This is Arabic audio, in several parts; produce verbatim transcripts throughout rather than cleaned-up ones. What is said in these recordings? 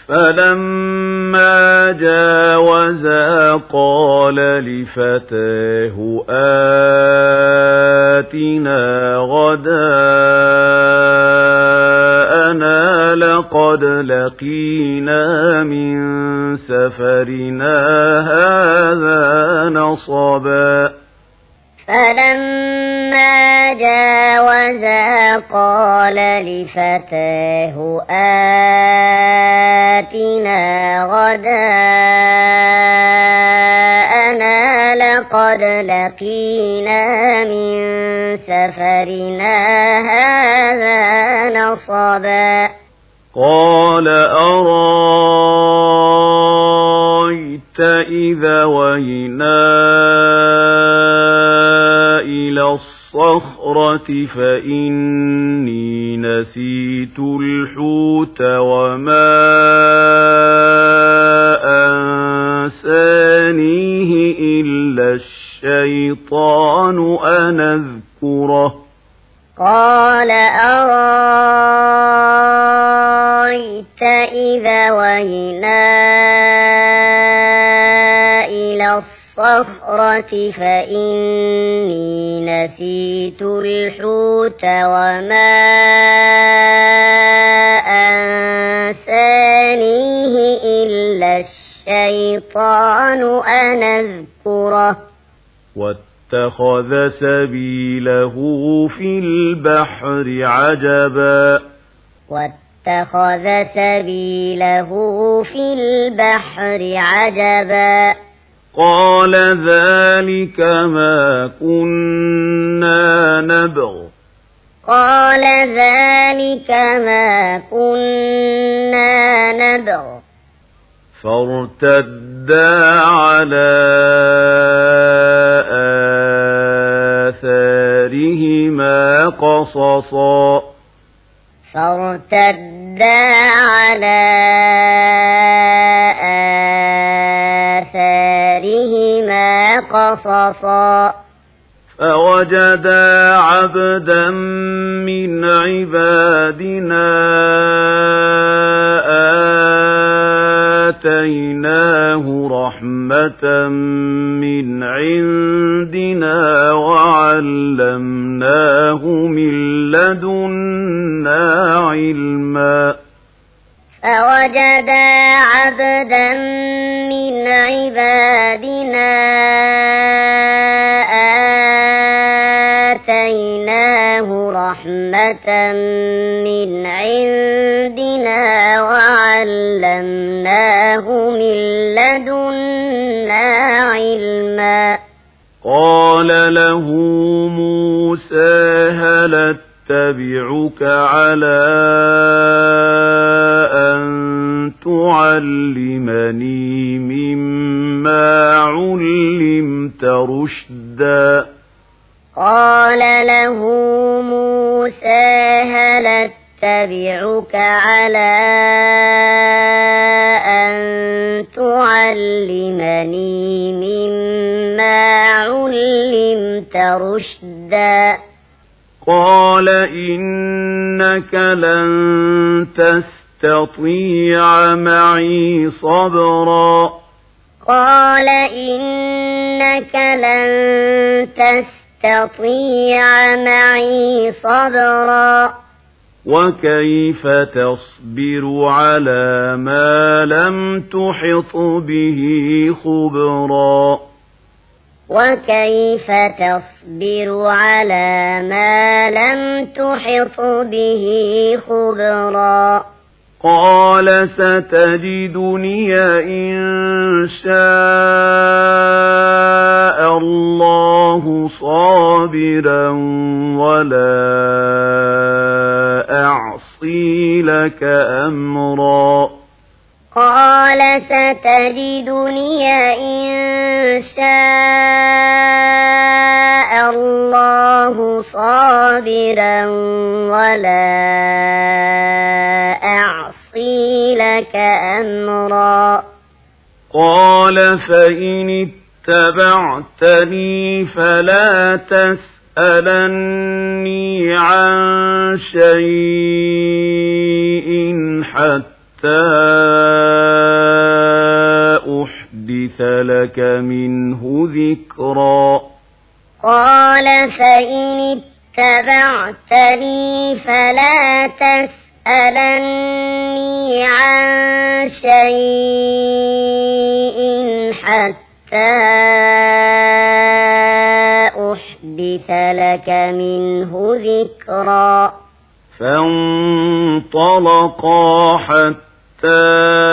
فلما جاوزا قال لفتاه آتنا غداءنا لقد لقينا من سفرنا هذا نصبا فلما جاوزا قال لفتاه آتنا غداءنا لقد لقينا من سفرنا هذا نصبا قال أرأيت إذا وينا إلى الصخرة فإني نسيت الحوت وما أنسانيه إلا الشيطان أن أذكره قال أرأيت إذا وينا إلى الصخرة فإني نسيت الحوت وما أنسانيه إلا الشيطان أن أذكره واتخذ سبيله في البحر عجبا واتخذ سبيله في البحر عجبا قال ذلك ما كنا نبغ قال ذلك ما كنا نبغ فارتدا على آثارهما قصصا فارتدا على آثارهما قصصا فوجدا عبدا من عبادنا آتيناه رحمة من عندنا وعلمناه من لدنا علما فوجدا عبدا من عبادنا آتيناه رحمة من عندنا وعلمناه من لدنا علما قال له موسى هل اتبعك على أن تعلمني مما علمت رشدا قال له موسى هل اتبعك على أن تعلمني مما علمت رشدا قال إنك لن تستطيع معي صبرا قال إنك لن تستطيع معي صبرا وكيف تصبر على ما لم تحط به خبرا وكيف تصبر على ما لم تحط به خبرا قال ستجدني إن شاء الله صابرا ولا أعصي لك أمرا قال ستجدني إن شاء الله صابرا ولا أعصي لك أمرا قال فإن اتبعتني فلا تسألني عن شيء حتى أحدث لك منه ذكرا قال فإن اتبعتني فلا تسألني عن شيء حتى أحدث لك منه ذكرا فانطلقا حتى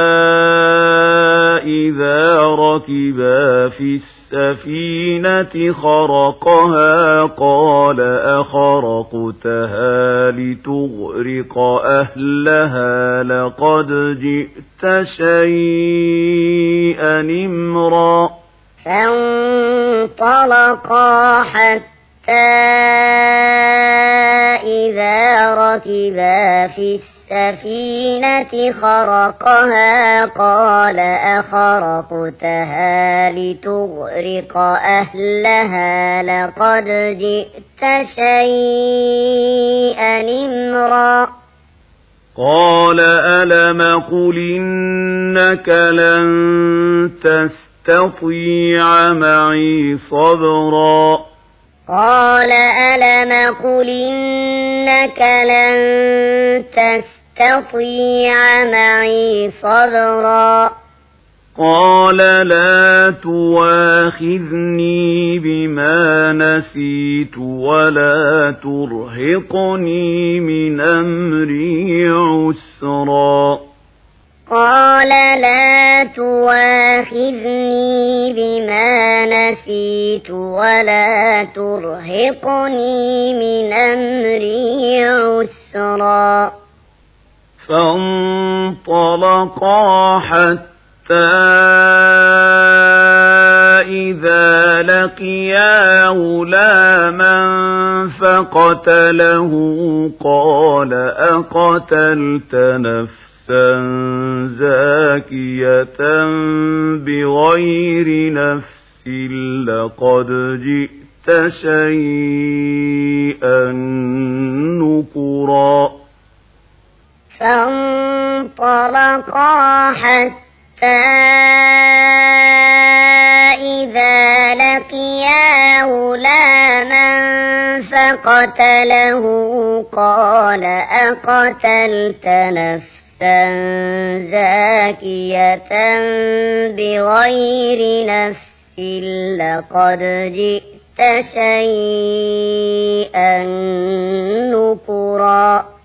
إذا ركبا في السفينة خرقها قال أخرقتها لتغرق أهلها لقد جئت شيئا إمرا فانطلقا حتى إذا ركبا في السفينة خرقها قال أخرقتها لتغرق أهلها لقد جئت شيئا إمرا قال ألم قل إنك لن تستطيع معي صبرا قال ألم قل إنك لن تستطيع معي صبرا قال لا تواخذني بما نسيت ولا ترهقني من أمري عسرا قال لا تواخذني بما نسيت ولا ترهقني من أمري عسرا فانطلقا حتى إذا لقيا غلاما فقتله قال أقتلت نفسا زاكية بغير نفس لقد جئت شيئا نكرا فانطلقا حتى إذا لقيا غلاما فقتله قال أقتلت نفسا زاكية بغير نفس لقد جئت شيئا نكرا